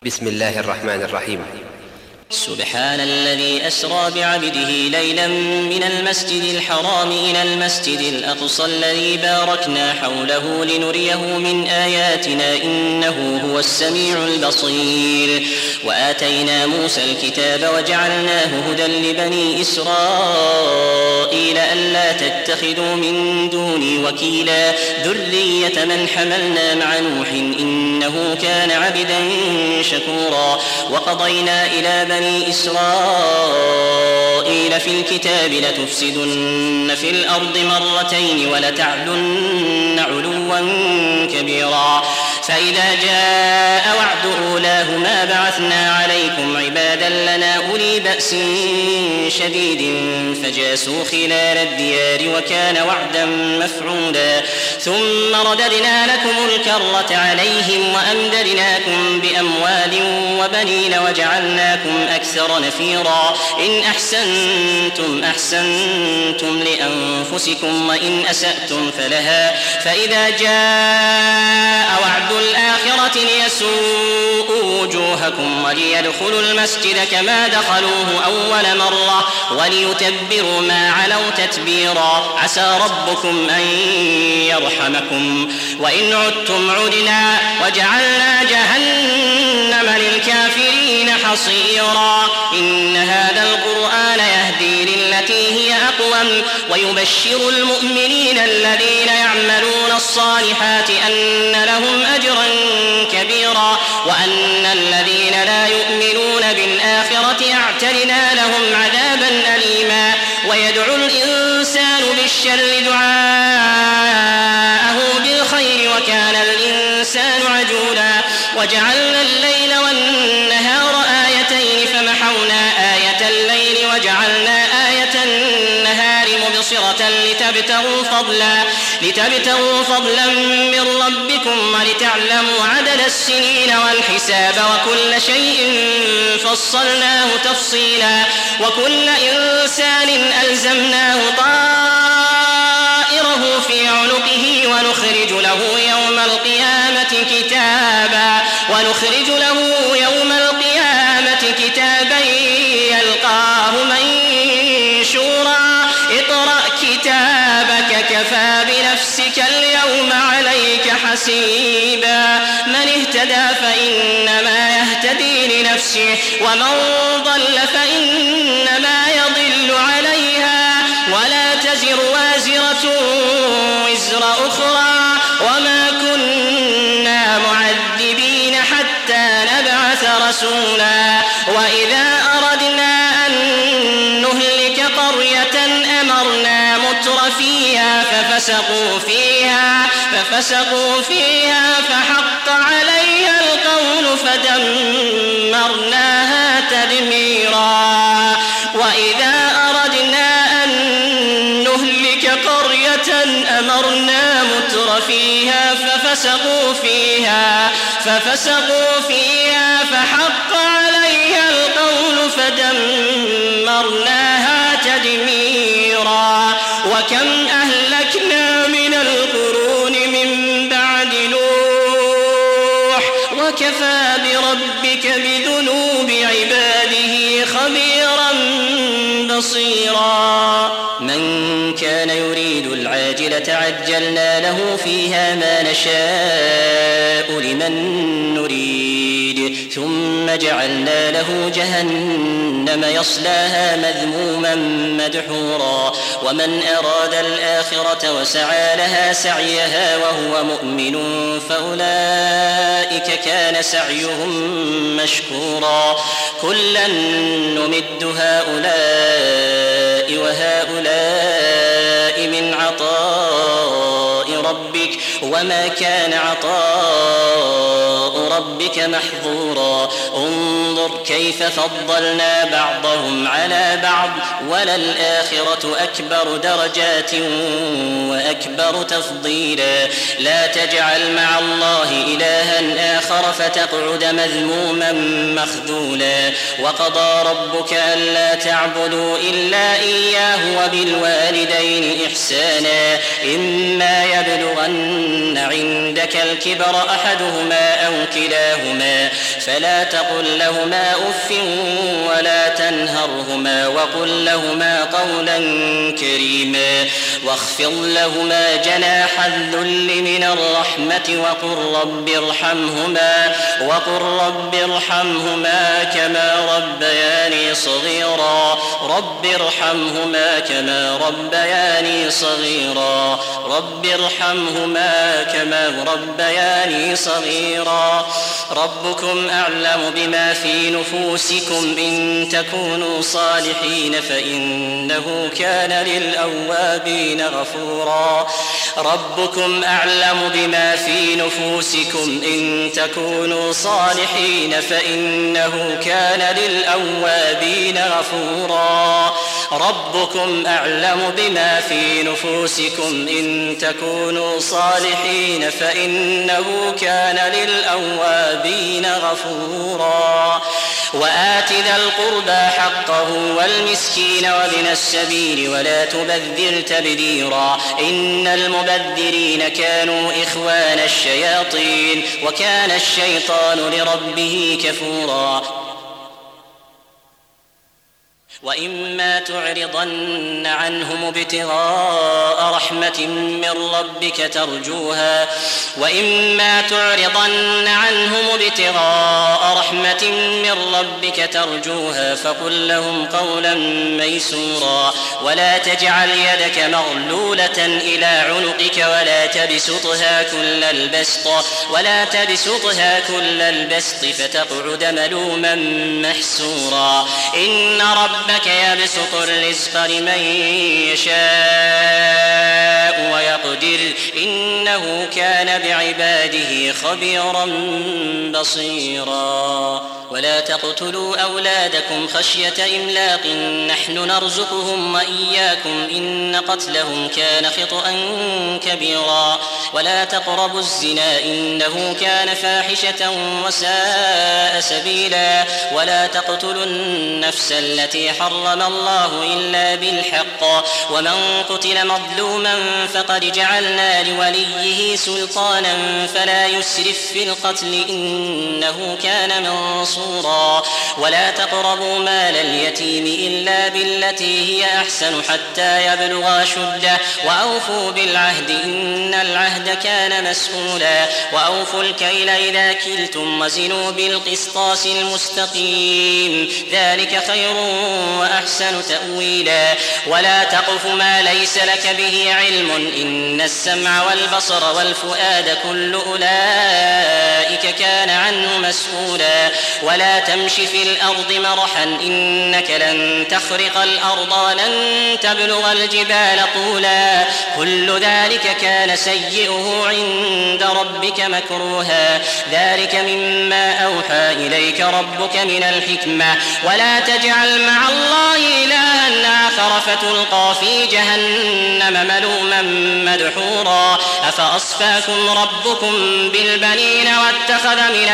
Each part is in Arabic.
بسم الله الرحمن الرحيم. سبحان الذي أسرى بعبده ليلا من المسجد الحرام إلى المسجد الأقصى الذي باركنا حوله لنريه من آياتنا إنه هو السميع البصير. وآتينا موسى الكتاب وجعلناه هدى لبني إسرائيل ألا تتخذوا من دوني وكيلا ذرية من حملنا مع نوح إنه كان عبدا شكورا. وقضينا إلى بني إسرائيل في الكتاب لتفسدن في الأرض مرتين ولتعلن علوا كبيرا. فإذا جاء وعد أولاهما بعثنا عليكم عبادا لنا أولي بأس شديد فجاسوا خلال الديار وكان وعدا مفعولا. ثم رددنا لكم الكرة عليهم وأمددناكم بأموال وبنين وجعلناكم أكثر نفيرا. إن أحسنتم أحسنتم لأنفسكم وإن أسأتم فلها. فإذا جاء وعد الآخرة ليسوءوا وجوهكم وليدخلوا المسجد كما دخلوه أول مرة وليتبروا ما علوا تتبيرا. عسى ربكم أن يرحمكم وإن عدتم عدنا وجعلنا جهنم للكافرين حصيرا. إن هذا القرآن يهدي للتي هي أقوم ويبشر المؤمنين الذين يعملون الصالحات أن لهم أجرا كبيرا وأن الذين لا يؤمنون بالآخرة أعتدنا لهم عذابا أليما. ويدعو الإنسان بالشر دعاءه بالخير وكان الإنسان عجولا. وجعلنا الليل والنهار آيتين فمحونا آية الليل وجعلنا آية النهار مبصرة لتبتغوا فضلا من ربكم ولتعلموا عدد السنين والحساب وكل شيء فصلناه تفصيلا. وكل إنسان ألزمناه طائره في عنقه ونخرج له يوم القيامة كتابا يلقاه منشورا. اقرأ كتابك كفى بنفسك اليوم عليك حسيبا. من اهتدى فإنما يهتدي لنفسه ومن ضل فإنما يضل عليها ولا تزر وازرة وزر أخرى وما كنا معذبين حتى نبعث رسولا. وإذا أردنا أن نهلك قرية أمرنا متر فيها ففسقوا فيها فحق عليها القول فدمرناها تدميرا. وإذا أردنا أن نهلك قرية أمرنا متر فيها ففسقوا فيها فحق عليها القول فدمرناها تدميرا. وكم أهلكنا من القرون من بعد نوح وكفى بربك بذنوب عباده خبيرا بصيرا. من كان يريد العاجلة عجلنا له فيها ما نشاء لمن نريد ثم جعلنا له جهنم يصلاها مذموما مدحورا. ومن أراد الآخرة وسعى لها سعيها وهو مؤمن فأولئك كان سعيهم مشكورا. كلا نمد هؤلاء وهؤلاء من عطاء ربك وما كان عطاء ربك محظورا. انظر كيف فضلنا بعضهم على بعض وللآخرة أكبر درجات وأكبر تفضيلا. لا تجعل مع الله إلها آخر فتقعد مذموما مخذولا. وقضى ربك ألا تعبدوا إلا إياه وبالوالدين إحسانا. إما يبلغن عندك الكبر أحدهما أو كلاهما فلا تقل لهما أف ولا تنهرهما وقل لهما قولا كريما واخفض لهما جناح الذل من الرحمة وقل رب ارحمهما كما ربياني صغيرا رب ارحمهما كما ربياني صغيرا ربكم أعلم بما في نفوسكم إن تكونوا صالحين فإنه كان للأوابين غفورا ربكم أعلم بما في نفوسكم إن تكونوا صالحين فإنه كان للأوابين غفورا ربكم أعلم بما في نفوسكم إن تكونوا صالحين فإنه كان للأوابين غفورا وآت ذا القربى حقه والمسكين وابن السبيل ولا تبذر تبذيرا إن المبذرين كانوا إخوان الشياطين وكان الشيطان لربه كفورا وإما تعرضن عنهم ابتغاء رحمة من ربك ترجوها فقل لهم قولا ميسورا ولا تجعل يدك مغلولة إلى عنقك ولا تبسطها كل البسط فتقعد ملوما محسورا إن ربك يبسط الرزق لمن يشاء ويقدر إنه كان بعباده خبيرا بصيرا ولا تقتلوا أولادكم خشية إملاق نحن نرزقهم وإياكم إن قتلهم كان خطأ كبيرا ولا تقربوا الزنا إنه كان فاحشة وساء سبيلا ولا تقتلوا النفس التي حرم الله إلا بالحق ومن قتل مظلوما فقد جعلنا لوليه سلطانا فلا يسرف في القتل إنه كان منصورا ولا تقربوا مال اليتيم إلا بالتي هي أحسن حتى يبلغ أشده وأوفوا بالعهد إن العهد كان مسؤولا وأوفوا الكيل إذا كلتم وزنوا بالقسطاس المستقيم ذلك خير وأحسن تأويلا ولا تقف ما ليس لك به علم إن السمع والبصر والفؤاد كل أولئك كان عنه مسؤولا ولا تمش في الأرض مرحا إنك لن تخرق الأرض ولن تبلغ الجبال طولا كل ذلك كان سيئه عند ربك مكروها ذلك مما أوحى إليك ربك من الحكمة ولا تجعل مع الله إلها آخر فتلقى في جهنم ملوما مدحورا أفأصفاكم ربكم بالبنين واتخذ من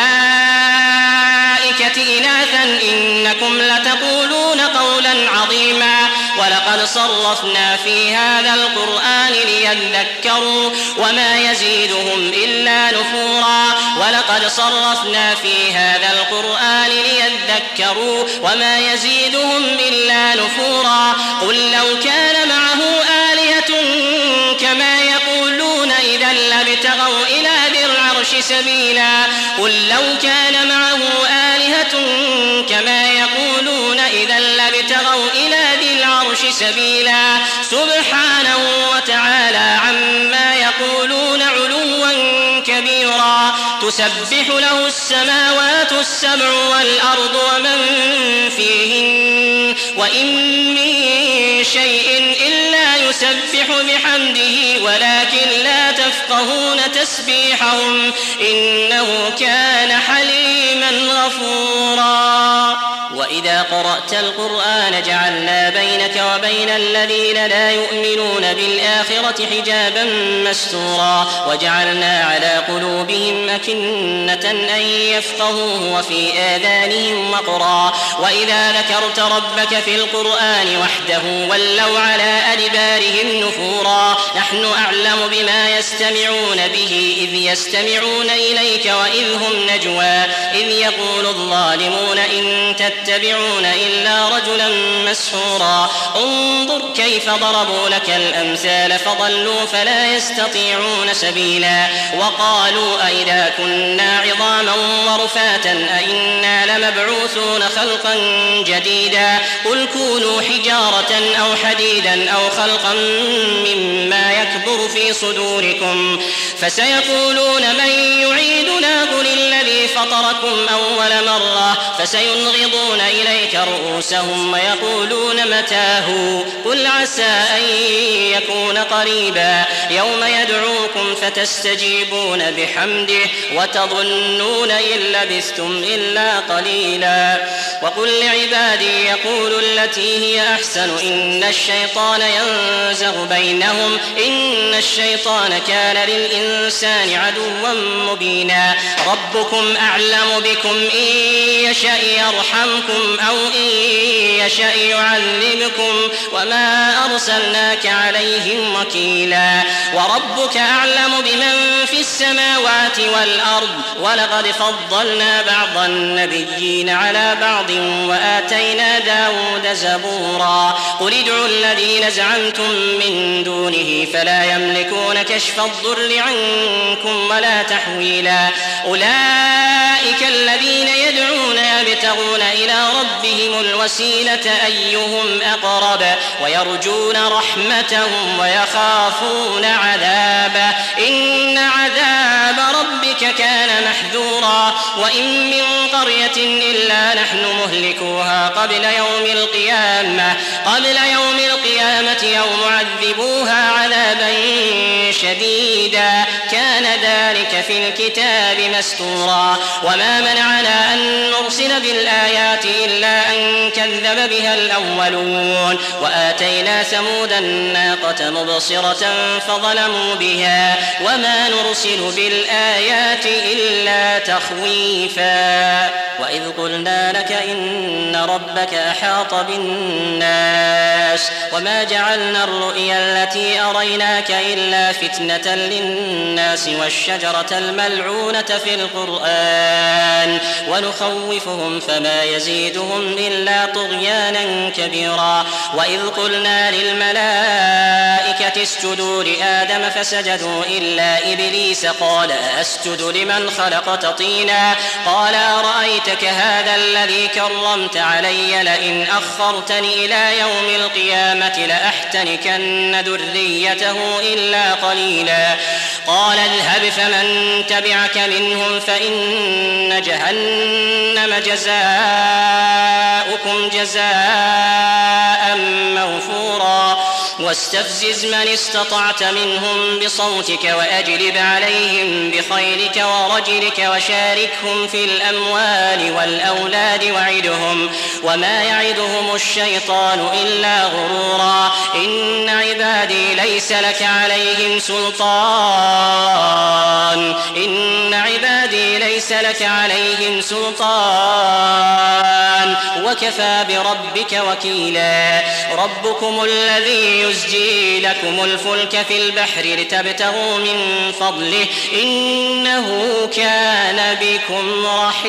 الملائكة إناثا إنكم لتقولون قولا عظيما ولقد صرفنا في هذا القرآن ليذكروا وما يزيدهم إلا نفورا قل لو كان معه آلهة كما يقولون إذا لابتغوا إلى ذي العرش سبيلا سبحانه وتعالى عما يقولون علوا كبيرا تسبح له السماوات السبع والأرض ومن فيهن وإن من شيء إلا يسبح بحمده ولكن لا تفقهون تسبيحهم إنه كان حليما غفورا وإذا قرأت القرآن جعلنا بينك وبين الذين لا يؤمنون بالآخرة حجابا مستورا وجعلنا على قلوبهم أكنة أن يفقهوه وفي آذانهم وقرا وإذا ذكرت ربك في القرآن وحده ولوا على أدبارهم نفورا نحن أعلم بما يستمعون به إذ يستمعون إليك وإذ هم نجوى إذ يقول الظالمون إن تتبعون إلا رجلا مسحورا انظر كيف ضربوا لك الأمثال فضلوا فلا يستطيعون سبيلا وقالوا أئذا كنا عظاما ورفاتا أئنا لمبعوثون خلقا جديدا قل كونوا حجارة أو حديدا أو خلقا مما يكبر في صدوركم فسيقولون من يعيدنا قل الذي فطركم أول مرة فسينغضون إليك رؤوسهم ويقولون متاه قل عسى أن يكون قريبا يوم يدعوكم فتستجيبون بحمده وتظنون إن لبثتم إلا قليلا وقل لعبادي يقولوا التي هي أحسن إن الشيطان ينزغ بينهم إن الشيطان كان للإنسان عدوا مبينا ربكم أعلم بكم إن يشأ يرحمكم أو إن يشأ يعذبكم وما أرسلناك عليهم وكيلا وربك أعلم بمن في السماوات والأرض ولقد فضلنا بعض النبيين على بعض وآتينا داود زبورا قل ادعوا الذين زعمتم من دونه فلا يملكون كشف الضر عنكم ولا تحويلا أولئك الذين يدعون يبتغون إلى ربهم الوسيلة أيهم أقرب ويرجون رحمتهم ويخافون عذابه إن عذاب ربك كان محذورا وإن من قرية إلا نحن مهلكوها قبل يوم القيامة أو معذبوها عذابا شديدا كان ذلك في الكتاب مستورا وما منعنا أن نرسل بالآيات إلا أن كذب بها الأولون وآتينا ثمود الناقة مبصرة فظلموا بها وما نرسل بالآيات إلا تخويفا وإذ قلنا لك إن ربك أحاط بالناس وما جعلنا الرؤيا التي أريناك إلا فتنة للناس والشجرة الملعونة في القرآن ونخوفهم فما يزيدهم إلا طغيانا كبيرا وإذ قلنا للملائكة اسجدوا لآدم فسجدوا إلا إبليس قال أسجد لمن خلقت طينا قال أرأيتك هذا الذي كرمت علي لئن أخرتني إلى يوم القيامة لأحتنكن ذريته إلا قليلا قال اذهب فمن تبعك منهم فإن جهنم جزاؤكم جزاء موفورا واستفزز من استطعت منهم بصوتك وأجلب عليهم بخيلك ورجلك وشاركهم في الأموال والأولاد وعدهم وما يعدهم الشيطان إلا غرورا إن عبادي ليس لك عليهم سلطان وكفى بربك وكيلا ربكم الذي يزجي لكم الفلك في البحر لتبتغوا من فضله إنه كان بكم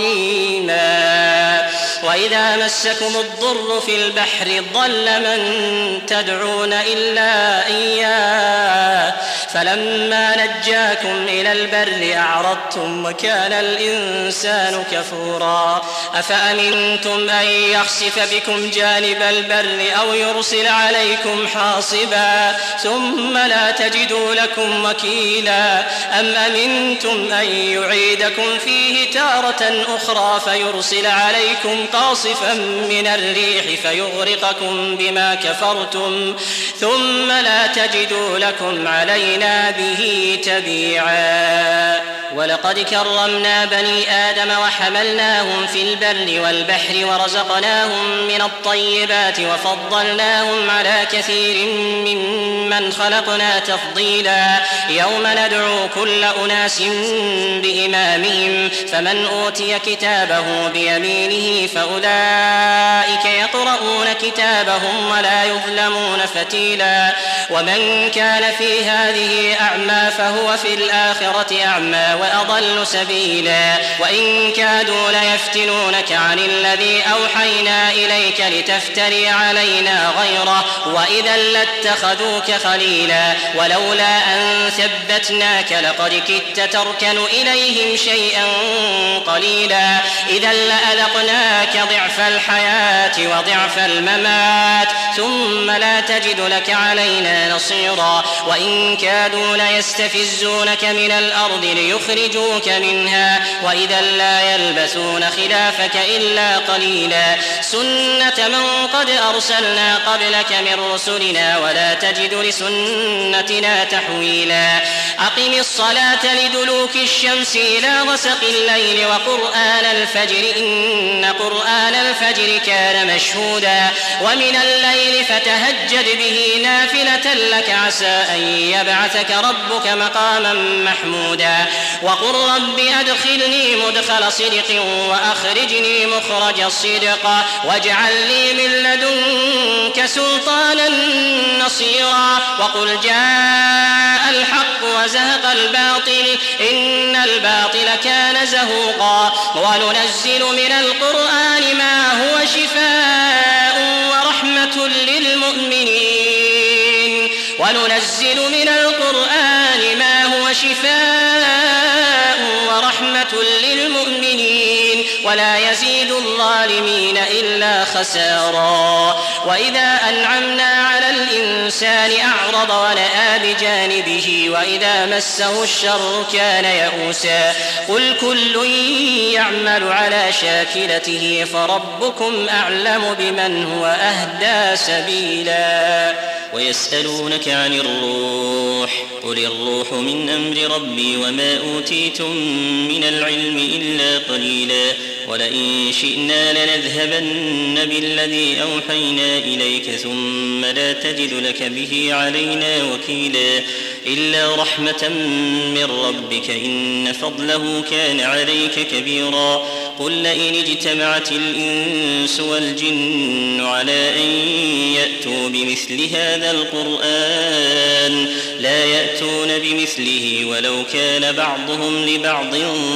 رحيما وإذا مسكم الضر في البحر ضل من تدعون إلا إياه فلما نجاكم إلى البر أعرضتم وكان الإنسان كفورا أفأمنتم أن يخسف بكم جانب البر أو يرسل عليكم حاصبا ثم لا تجدوا لكم وكيلا أم أمنتم أن يعيدكم فيه تارة أخرى فيرسل عليكم قاصفا من الريح فيغرقكم بما كفرتم ثم لا تجدوا لكم علينا به تبيعا ولقد كرمنا بني آدم وحملناهم في البر والبحر ورزقناهم من الطيبات وفضلناهم على كثير ممن خلقنا تفضيلا يوم ندعو كل أناس بإمامهم فمن أوتي كتابه بيمينه فأولئك يقرؤون كتابهم ولا يظلمون فتيلا ومن كان في هذه أعمى فهو في الآخرة أعمى وأضل سبيلا وإن كادوا ليفتنونك عن الذي أوحينا إليك لتفتري علينا غيره وإذا لاتخذوك خليلا ولولا أن ثبتناك لقد كدت تركن إليهم شيئا قليلا إذا لأذقناك ضعف الحياة وضعف الممات ثم لا تجد لك علينا نصيرا وإن كادوا ليستفزونك من الأرض ليخرجوك منها وإذا لا يلبثون خلافك إلا قليلا سنة من قد أرسلنا قبلك من رسلنا ولا تجد لسنتنا تحويلا أقم الصلاة لدلوك الشمس إلى غسق الليل وقرآن الفجر إن قرآن الفجر كان مشهودا ومن الليل فتهجد به نافلة لك عسى أن يبعثك ربك مقاما محمودا وقل رب أدخلني مدخل صدق وأخرجني مخرج صدق واجعل لي من لدنك سلطانا نصيرا وقل جاء الحق وزهق الباطل إن الباطل كان زهوقا وننزل من القرآن ما هو شفاء ورحمة للمؤمنين وننزل من القرآن ما هو شفاء ورحمة للمؤمنين ولا يزيد الظالمين إلا خسارا وإذا أنعمنا على الإنسان أعرض ونأى بجانبه وإذا مسه الشر كان يئوسا قل كل يعمل على شاكلته فربكم أعلم بمن هو أهدى سبيلا ويسألونك عن الروح قل الروح من أمر ربي وما أوتيتم من العلم إلا قليلا ولئن شئنا لنذهبن بالذي أوحينا إليك ثم لا تجد لك به علينا وكيلا إلا رحمة من ربك إن فضله كان عليك كبيرا قل لئن اجتمعت الإنس والجن على أن يأتوا بمثل هذا القرآن لا يأتون بمثله ولو كان بعضهم لبعض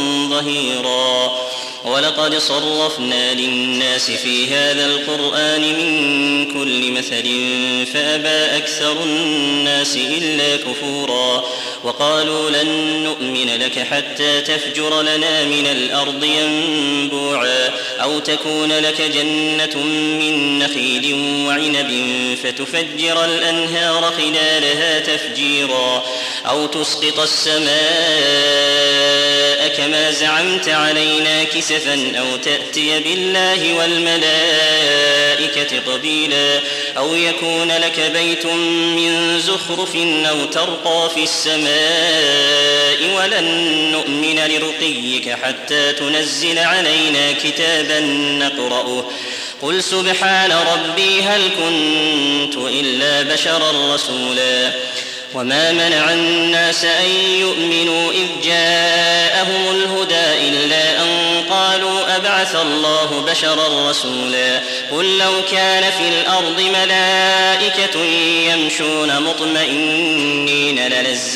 ظهيرا ولقد صرفنا للناس في هذا القرآن من كل مثل فأبى أكثر الناس إلا كفورا وقالوا لن نؤمن لك حتى تفجر لنا من الأرض ينبوعا أو تكون لك جنة من نخيل وعنب فتفجر الأنهار خلالها تفجيرا أو تسقط السماء كما زعمت علينا كسفا أو تأتي بالله والملائكة قبيلا أو يكون لك بيت من زخرف أو ترقى في السماء ولن نؤمن لرقيك حتى تنزل علينا كتابا نقرأه قل سبحان ربي هل كنت إلا بشرا رسولا وما منع الناس أن يؤمنوا إذ جاءهم الهدى إلا أن قالوا أبعث الله بشرا رسولا قل لو كان في الأرض ملائكة يمشون مطمئنين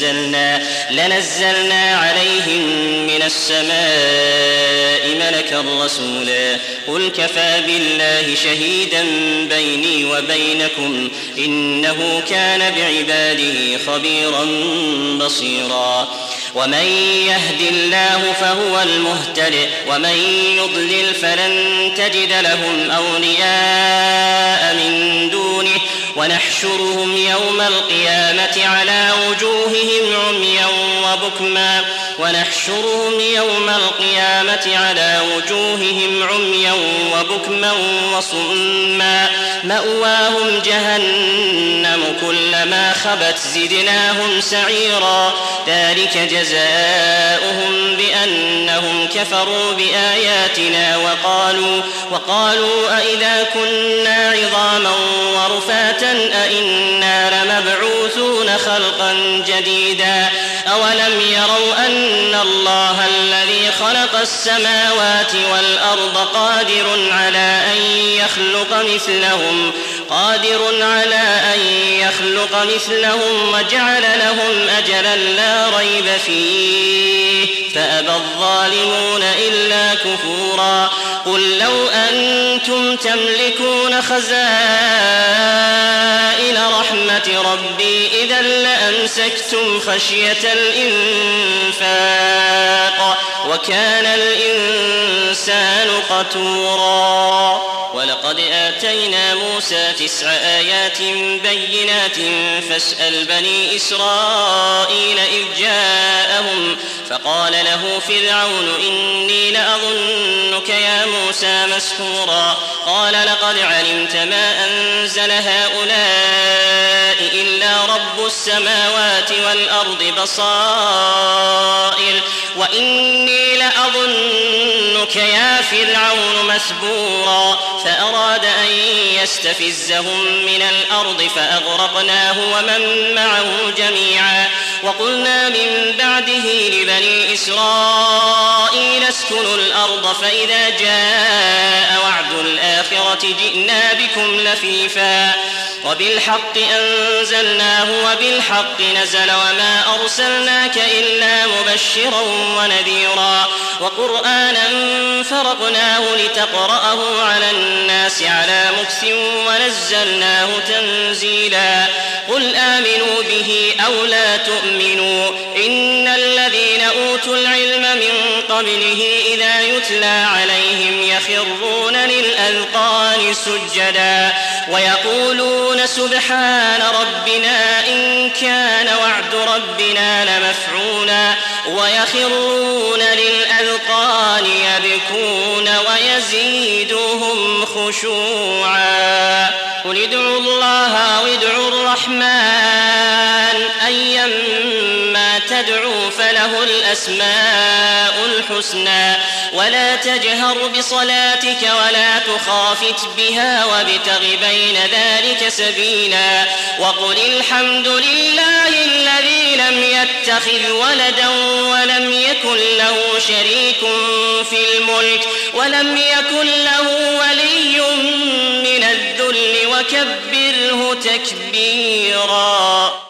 لنزلنا عليهم من السماء ملكا رسولا قل كفى بالله شهيدا بيني وبينكم إنه كان بعباده خبيرا بصيرا ومن يهد الله فهو المهتد ومن يضلل فلن تجد لهم أولياء من دونه ونحشرهم يوم القيامة على وجوههم عميا وبكما وصما مأواهم جهنم كلما خبت زدناهم سعيرا ذلك جزاؤهم بأنهم كفروا بآياتنا وقالوا أئذا كنا عظاما ورفاتا أئنا لمبعوثون خلقا جديدا أولم يروا أن الله الذي خلق السماوات والأرض قادر على أن يخلق مثلهم وجعل لهم أجلا لا ريب فيه فأبى الظالمون إلا كفورا قل لو أنتم تملكون خزائن رحمة ربي إذا لأمسكتم خشية الإنفاق وكان الإنسان قتورا ولقد آتينا موسى 9 آيات بينات فاسأل بني إسرائيل إذ جاءهم فقال له فرعون إني لأظنك يا موسى مسحورا قال لقد علمت ما أنزل هؤلاء إلا رب السماوات والأرض بصائر وإني لأظنك يا فرعون مثبورا فأراد أن يستفزهم من الأرض فأغرقناه ومن معه جميعا وقلنا من بعده لبني إسرائيل اسكنوا الأرض فإذا جاء وعد الآخرة جئنا بكم لفيفا وبالحق أنزلناه وبالحق نزل وما أرسلناك إلا مبشرا ونذيرا وقرآنا فرقناه لتقرأه على الناس على مكث ونزلناه تنزيلا قل آمنوا به أو لا تؤمنوا إن الذين أوتوا العلم من قبله إذا يتلى عليهم يخرون للأذقان سجدا ويقولون سبحان ربنا إن كان وعد ربنا لمفعولا ويخرون للأذقان يبكون ويزيدهم خشوعا قل ادعوا الله أو ادعوا الرحمن أيما تدعوا فله الأسماء الحسنى ولا تجهر بصلاتك ولا تخافت بها وابتغ بين ذلك سبيلا وقل الحمد لله الذي لم يتخذ ولدا ولم يكن له شريك في الملك ولم يكن له ولي من الذل وكبره تكبيرا.